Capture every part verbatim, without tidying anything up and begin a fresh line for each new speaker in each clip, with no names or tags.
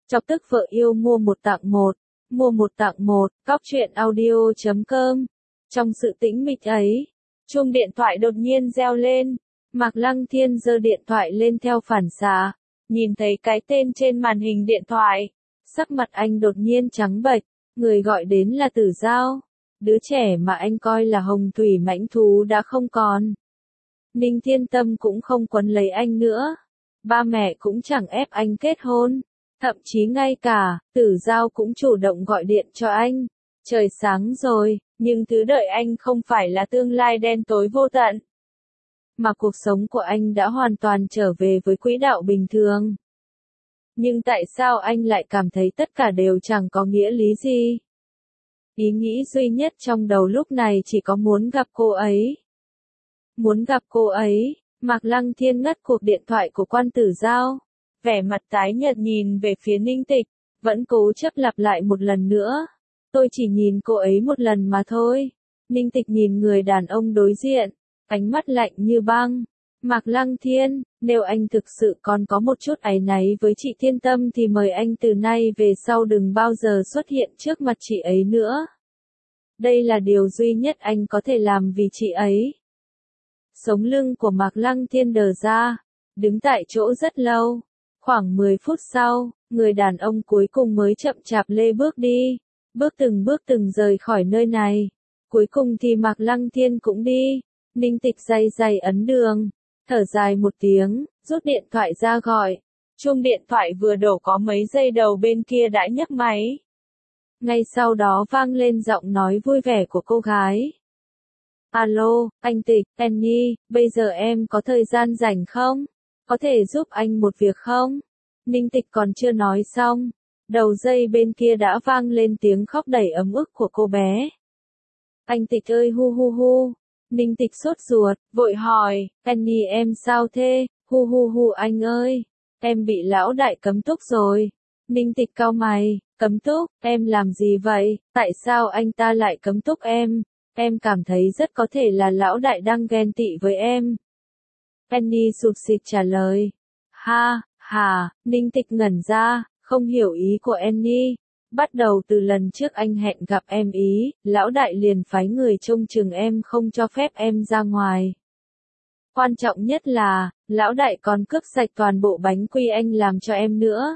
Chọc tức vợ yêu mua một tặng một, mua một tặng một, cóc truyện audio chấm com. Trong sự tĩnh mịch ấy, chuông điện thoại đột nhiên reo lên. Mạc Lăng Thiên giơ điện thoại lên theo phản xạ, nhìn thấy cái tên trên màn hình điện thoại. Sắc mặt anh đột nhiên trắng bệch, người gọi đến là Tử Giao. Đứa trẻ mà anh coi là hồng thủy mãnh thú đã không còn. Ninh Thiên Tâm cũng không quấn lấy anh nữa. Ba mẹ cũng chẳng ép anh kết hôn. Thậm chí ngay cả, Tử Giao cũng chủ động gọi điện cho anh. Trời sáng rồi, nhưng thứ đợi anh không phải là tương lai đen tối vô tận. Mà cuộc sống của anh đã hoàn toàn trở về với quỹ đạo bình thường. Nhưng tại sao anh lại cảm thấy tất cả đều chẳng có nghĩa lý gì? Ý nghĩ duy nhất trong đầu lúc này chỉ có muốn gặp cô ấy. Muốn gặp cô ấy, Mạc Lăng Thiên ngắt cuộc điện thoại của Quan Tử Giao. Vẻ mặt tái nhợt nhìn về phía Ninh Tịch, vẫn cố chấp lặp lại một lần nữa. Tôi chỉ nhìn cô ấy một lần mà thôi. Ninh Tịch nhìn người đàn ông đối diện, ánh mắt lạnh như băng. Mạc Lăng Thiên, nếu anh thực sự còn có một chút áy náy với chị Thiên Tâm thì mời anh từ nay về sau đừng bao giờ xuất hiện trước mặt chị ấy nữa. Đây là điều duy nhất anh có thể làm vì chị ấy. Sống lưng của Mạc Lăng Thiên đờ ra, đứng tại chỗ rất lâu. Khoảng mười phút sau, người đàn ông cuối cùng mới chậm chạp lê bước đi, bước từng bước từng rời khỏi nơi này. Cuối cùng thì Mạc Lăng Thiên cũng đi. Ninh Tịch day day ấn đường, thở dài một tiếng, rút điện thoại ra gọi. Chuông điện thoại vừa đổ có mấy giây đầu bên kia đã nhấc máy. Ngay sau đó vang lên giọng nói vui vẻ của cô gái. Alo, anh Tịch, Annie, bây giờ em có thời gian rảnh không? Có thể giúp anh một việc không? Ninh Tịch còn chưa nói xong. Đầu dây bên kia đã vang lên tiếng khóc đầy ấm ức của cô bé. Anh Tịch ơi hu hu hu. Ninh Tịch sốt ruột, vội hỏi, Annie em sao thế? Hu hu hu anh ơi. Em bị lão đại cấm túc rồi. Ninh Tịch cau mày, cấm túc, em làm gì vậy? Tại sao anh ta lại cấm túc em? Em cảm thấy rất có thể là lão đại đang ghen tị với em. Annie sụt sịt trả lời. Ha, hà, Ninh Tịch ngẩn ra, không hiểu ý của Annie. Bắt đầu từ lần trước anh hẹn gặp em ý, lão đại liền phái người trông chừng em không cho phép em ra ngoài. Quan trọng nhất là, lão đại còn cướp sạch toàn bộ bánh quy anh làm cho em nữa.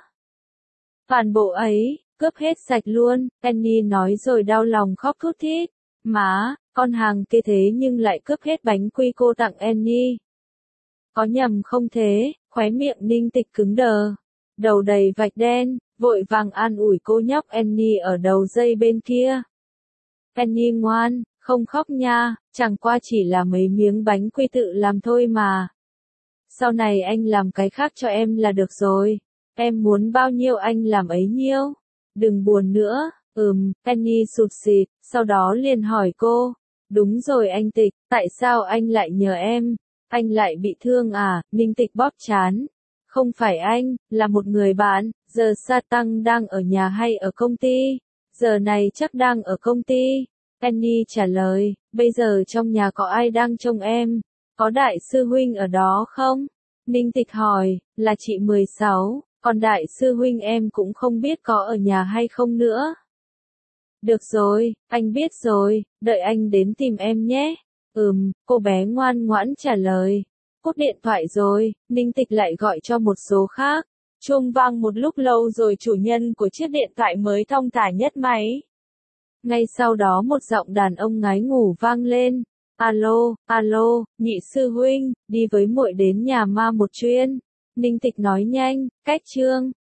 Toàn bộ ấy, cướp hết sạch luôn, Annie nói rồi đau lòng khóc thút thít. Má, con hàng kia thế nhưng lại cướp hết bánh quy cô tặng Annie. Có nhầm không thế? Khóe miệng Ninh Tịch cứng đờ, đầu đầy vạch đen, vội vàng an ủi cô nhóc Annie ở đầu dây bên kia. Annie ngoan, không khóc nha, chẳng qua chỉ là mấy miếng bánh quy tự làm thôi mà. Sau này anh làm cái khác cho em là được rồi, em muốn bao nhiêu anh làm ấy nhiêu. Đừng buồn nữa. Ừm, Annie sụt sịt, sau đó liền hỏi cô. Đúng rồi anh Tịch, tại sao anh lại nhờ em? Anh lại bị thương à? Ninh Tịch bóp trán. Không phải anh, là một người bạn. Giờ Sa Tăng đang ở nhà hay ở công ty? Giờ này chắc đang ở công ty. Annie trả lời, bây giờ trong nhà có ai đang trông em? Có đại sư huynh ở đó không? Ninh Tịch hỏi, là chị mười sáu, còn đại sư huynh em cũng không biết có ở nhà hay không nữa. Được rồi, anh biết rồi, đợi anh đến tìm em nhé. Ừm, cô bé ngoan ngoãn trả lời. Cúp điện thoại rồi, Ninh Tịch lại gọi cho một số khác. Chuông vang một lúc lâu rồi chủ nhân của chiếc điện thoại mới thong thả nhất máy. Ngay sau đó một giọng đàn ông ngái ngủ vang lên. Alo, alo, nhị sư huynh, đi với muội đến nhà ma một chuyến. Ninh Tịch nói nhanh, cách chương.